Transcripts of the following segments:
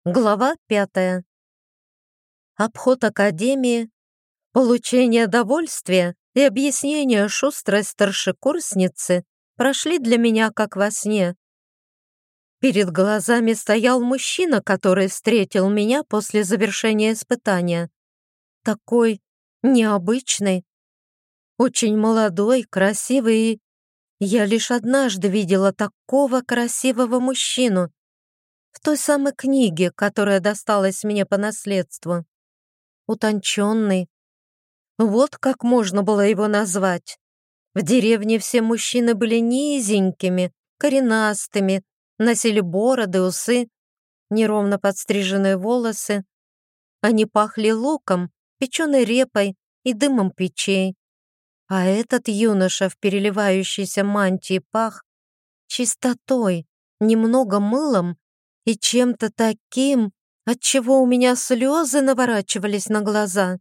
Глава 5. Обход академии, получение довольствия и объяснение шустрой старшекурсницы прошли для меня как во сне. Перед глазами стоял мужчина, который встретил меня после завершения испытания. Такой необычный, очень молодой, красивый, и я лишь однажды видела такого красивого мужчину в той самой книге, которая досталась мне по наследству. Утонченный. Вот как можно было его назвать. В деревне все мужчины были низенькими, коренастыми, носили бороды, усы, неровно подстриженные волосы. Они пахли луком, печеной репой и дымом печей. А этот юноша в переливающейся мантии пах чистотой, немного мылом и чем-то таким, отчего у меня слезы наворачивались на глаза.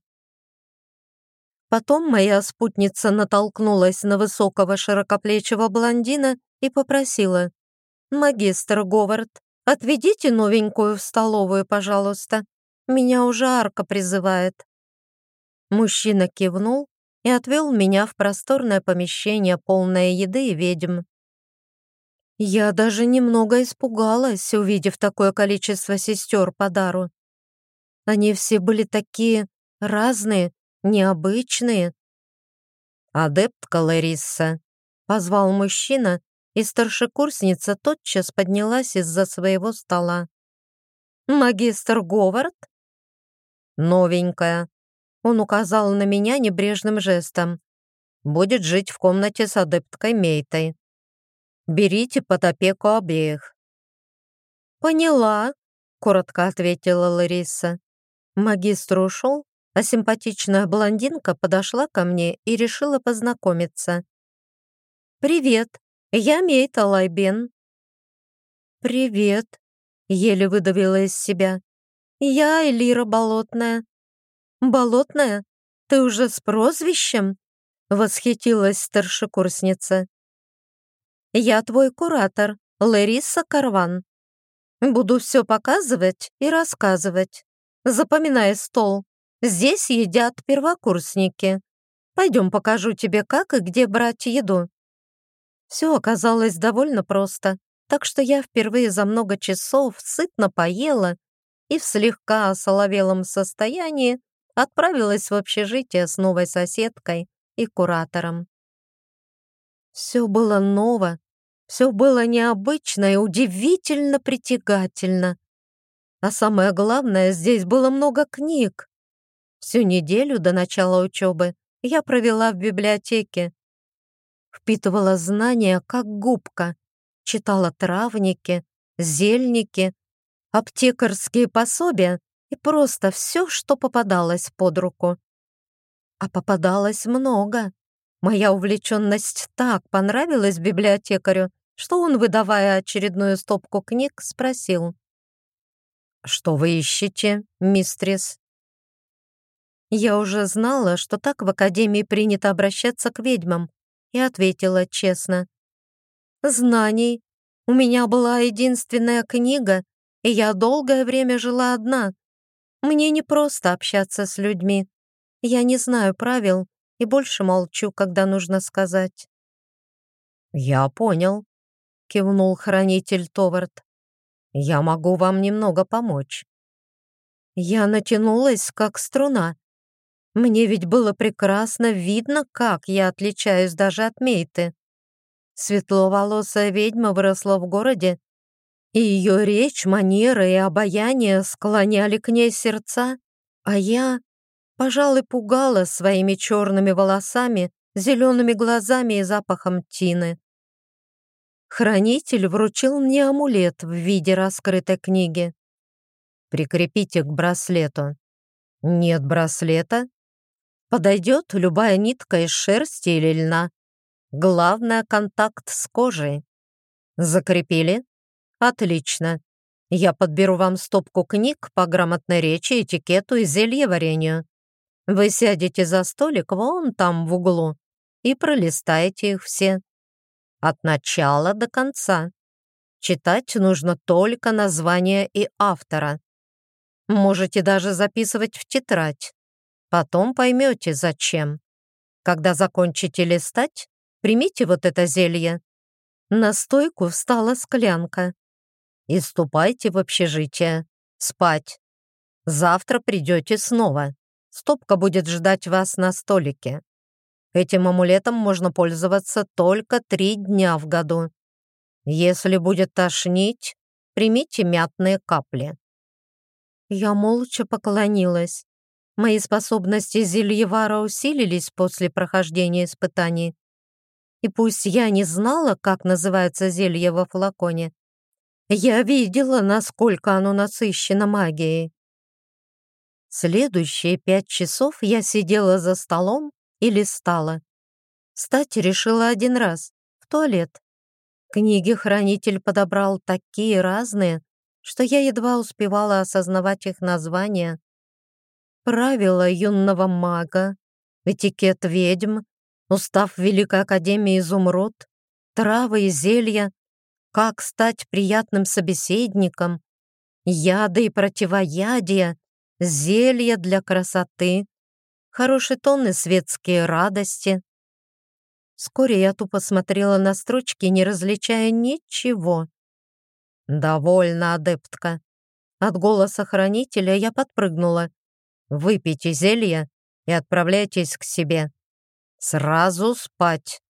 Потом моя спутница натолкнулась на высокого широкоплечего блондина и попросила: «Магистр Говард, отведите новенькую в столовую, пожалуйста. Меня уже Арка призывает». Мужчина кивнул и отвел меня в просторное помещение, полное еды и ведьм. Я даже немного испугалась, увидев такое количество сестер по дару. Они все были такие разные, необычные. «Адептка Ларисса», — позвал мужчина, и старшекурсница тотчас поднялась из-за своего стола. «Магистр Говард?» «Новенькая», — он указал на меня небрежным жестом. «Будет жить в комнате с адепткой Мейтой. Берите под опеку обеих». «Поняла», — коротко ответила Лариса. Магистр ушел, а симпатичная блондинка подошла ко мне и решила познакомиться. «Привет, я Мейта Лайбен». «Привет», — еле выдавила из себя. «Я Элира Болотная». «Болотная? Ты уже с прозвищем?» — восхитилась старшекурсница. «Я твой куратор, Лариса Карван. Буду все показывать и рассказывать. Запоминай стол. Здесь едят первокурсники. Пойдем покажу тебе, как и где брать еду». Все оказалось довольно просто, так что я впервые за много часов сытно поела и в слегка осоловелом состоянии отправилась в общежитие с новой соседкой и куратором. Все было ново, все было необычно и удивительно притягательно. А самое главное, здесь было много книг. Всю неделю до начала учебы я провела в библиотеке. Впитывала знания, как губка. Читала травники, зельники, аптекарские пособия и просто все, что попадалось под руку. А попадалось много. Моя увлеченность так понравилась библиотекарю, что он, выдавая очередную стопку книг, спросил: «Что вы ищете, мистрис?» Я уже знала, что так в академии принято обращаться к ведьмам, и ответила честно: «Знаний. У меня была единственная книга, и я долгое время жила одна. Мне не просто общаться с людьми. Я не знаю правил и больше молчу, когда нужно сказать». «Я понял», — кивнул хранитель Товард. «Я могу вам немного помочь». Я натянулась, как струна. Мне ведь было прекрасно видно, как я отличаюсь даже от Мейты. Светловолосая ведьма выросла в городе, и ее речь, манеры и обаяние склоняли к ней сердца, а я, пожалуй, пугала своими черными волосами, зелеными глазами и запахом тины. Хранитель вручил мне амулет в виде раскрытой книги. «Прикрепите к браслету». «Нет браслета?» «Подойдет любая нитка из шерсти или льна. Главное — контакт с кожей». «Закрепили?» «Отлично. Я подберу вам стопку книг по грамотной речи, этикету и зельеварению. Вы сядете за столик вон там в углу и пролистаете их все. От начала до конца. Читать нужно только название и автора. Можете даже записывать в тетрадь. Потом поймете, зачем. Когда закончите листать, примите вот это зелье. На стойку встала склянка. И ступайте в общежитие. Спать. Завтра придете снова. Стопка будет ждать вас на столике. Этим амулетом можно пользоваться только 3 дня в году. Если будет тошнить, примите мятные капли. Я молча поклонилась. Мои способности зельевара усилились после прохождения испытаний. И пусть я не знала, как называется зелье во флаконе, я видела, насколько оно насыщено магией. Следующие 5 часов я сидела за столом и листала. Встать решила один раз, в туалет. Книги хранитель подобрал такие разные, что я едва успевала осознавать их названия. Правила юного мага, этикет ведьм, устав Великой Академии Изумруд, травы и зелья, как стать приятным собеседником, яды и противоядия, зелья для красоты, хороший тон и светские радости. Вскоре я тупо смотрела на строчки, не различая ничего. «Довольно, адептка». От голоса хранителя я подпрыгнула. «Выпейте зелье и отправляйтесь к себе. Сразу спать».